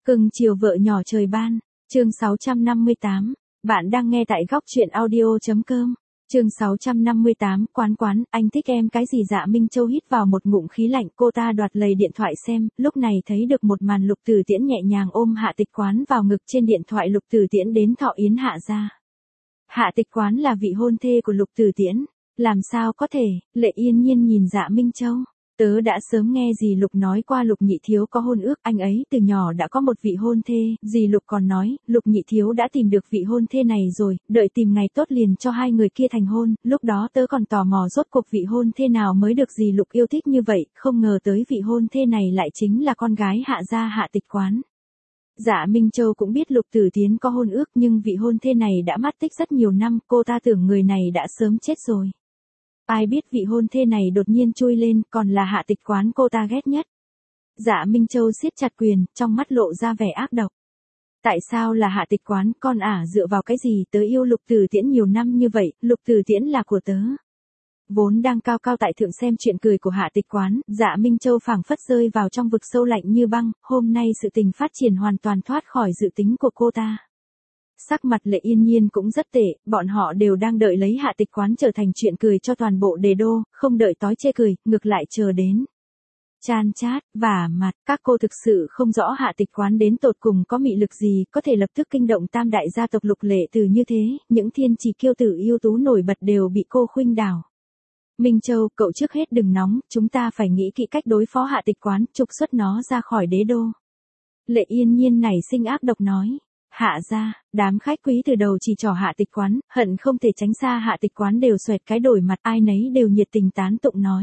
Cưng chiều vợ nhỏ trời ban, chương 658, bạn đang nghe tại góc truyện audio.com. Chương 658, quán, anh thích em cái gì? Dạ Minh Châu hít vào một ngụm khí lạnh, cô ta đoạt lấy điện thoại xem, lúc này thấy được một màn Lục Tử Tiễn nhẹ nhàng ôm Hạ Tịch Quán vào ngực, trên điện thoại Lục Tử Tiễn đến Thọ Yến Hạ gia. Hạ Tịch Quán là vị hôn thê của Lục Tử Tiễn, làm sao có thể? Lệ Yên Nhiên nhìn Dạ Minh Châu. Tớ đã sớm nghe dì Lục nói qua Lục Nhị Thiếu có hôn ước, anh ấy từ nhỏ đã có một vị hôn thê, dì Lục còn nói, Lục Nhị Thiếu đã tìm được vị hôn thê này rồi, đợi tìm ngày tốt liền cho hai người kia thành hôn, lúc đó tớ còn tò mò rốt cuộc vị hôn thê nào mới được dì Lục yêu thích như vậy, không ngờ tới vị hôn thê này lại chính là con gái Hạ gia Hạ Tịch Quán. Dạ Minh Châu cũng biết Lục Tử Tiễn có hôn ước, nhưng vị hôn thê này đã mất tích rất nhiều năm, cô ta tưởng người này đã sớm chết rồi. Ai biết vị hôn thê này đột nhiên chui lên, còn là Hạ Tịch Quán cô ta ghét nhất. Dạ Minh Châu siết chặt quyền, trong mắt lộ ra vẻ ác độc. Tại sao là Hạ Tịch Quán, con dựa vào cái gì? Tớ yêu Lục Tử Tiễn nhiều năm như vậy, Lục Tử Tiễn là của tớ. Vốn đang cao cao tại thượng xem chuyện cười của Hạ Tịch Quán, Dạ Minh Châu phảng phất rơi vào trong vực sâu lạnh như băng, hôm nay sự tình phát triển hoàn toàn thoát khỏi dự tính của cô ta. Sắc mặt Lệ Yên Nhiên cũng rất tệ, bọn họ đều đang đợi lấy Hạ Tịch Quán trở thành chuyện cười cho toàn bộ Đề Đô, không đợi tói chê cười, ngược lại chờ đến chan chát, vả mặt, các cô thực sự không rõ Hạ Tịch Quán đến tột cùng có mị lực gì, có thể lập tức kinh động tam đại gia tộc Lục Lệ Từ như thế, những thiên chỉ kiêu tử yêu tú nổi bật đều bị cô khuynh đảo. Minh Châu, cậu trước hết đừng nóng, chúng ta phải nghĩ kỹ cách đối phó Hạ Tịch Quán, trục xuất nó ra khỏi Đế Đô. Lệ Yên Nhiên nảy sinh ác độc nói. Hạ gia, đám khách quý từ đầu chỉ trỏ Hạ Tịch Quán, hận không thể tránh xa Hạ Tịch Quán đều xoẹt cái đổi mặt, ai nấy đều nhiệt tình tán tụng nói.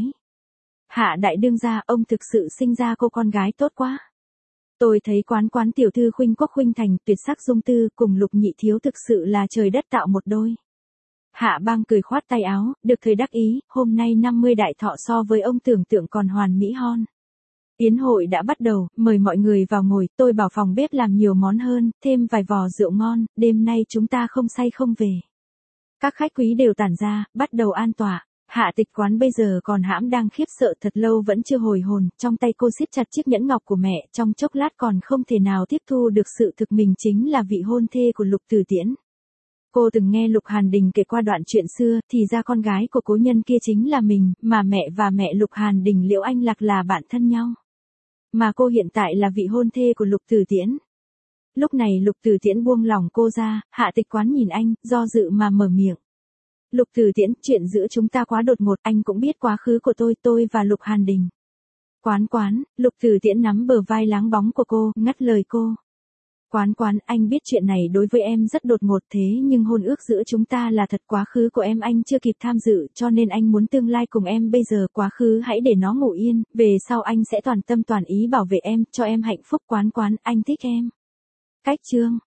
Hạ đại đương gia, ông thực sự sinh ra cô con gái tốt quá. Tôi thấy Quán tiểu thư khuynh quốc khuynh thành, tuyệt sắc dung tư, cùng Lục Nhị Thiếu thực sự là trời đất tạo một đôi. Hạ bang cười khoát tay áo, được thời đắc ý, hôm nay 50 đại thọ so với ông tưởng tượng còn hoàn mỹ hon. Yến hội đã bắt đầu, mời mọi người vào ngồi, tôi bảo phòng bếp làm nhiều món hơn, thêm vài vò rượu ngon, đêm nay chúng ta không say không về. Các khách quý đều tản ra, bắt đầu an tọa. Hạ Tịch Quán bây giờ còn hãm đang khiếp sợ thật lâu vẫn chưa hồi hồn, trong tay cô siết chặt chiếc nhẫn ngọc của mẹ, trong chốc lát còn không thể nào tiếp thu được sự thực mình chính là vị hôn thê của Lục Tử Tiễn. Cô từng nghe Lục Hàn Đình kể qua đoạn chuyện xưa, thì ra con gái của cố nhân kia chính là mình, mà mẹ và mẹ Lục Hàn Đình Liễu Anh Lạc là bạn thân nhau. Mà cô hiện tại là vị hôn thê của Lục Tử Tiễn. Lúc này Lục Tử Tiễn buông lỏng cô ra, Hạ Tịch Quán nhìn anh, do dự mà mở miệng. Lục Tử Tiễn, chuyện giữa chúng ta quá đột ngột, anh cũng biết quá khứ của tôi và Lục Hàn Đình. Quán, Lục Tử Tiễn nắm bờ vai láng bóng của cô, ngắt lời cô. Quán, anh biết chuyện này đối với em rất đột ngột thế nhưng hôn ước giữa chúng ta là thật, quá khứ của em anh chưa kịp tham dự cho nên anh muốn tương lai cùng em bây giờ, quá khứ hãy để nó ngủ yên, về sau anh sẽ toàn tâm toàn ý bảo vệ em, cho em hạnh phúc. Quán, anh thích em. Cách chương.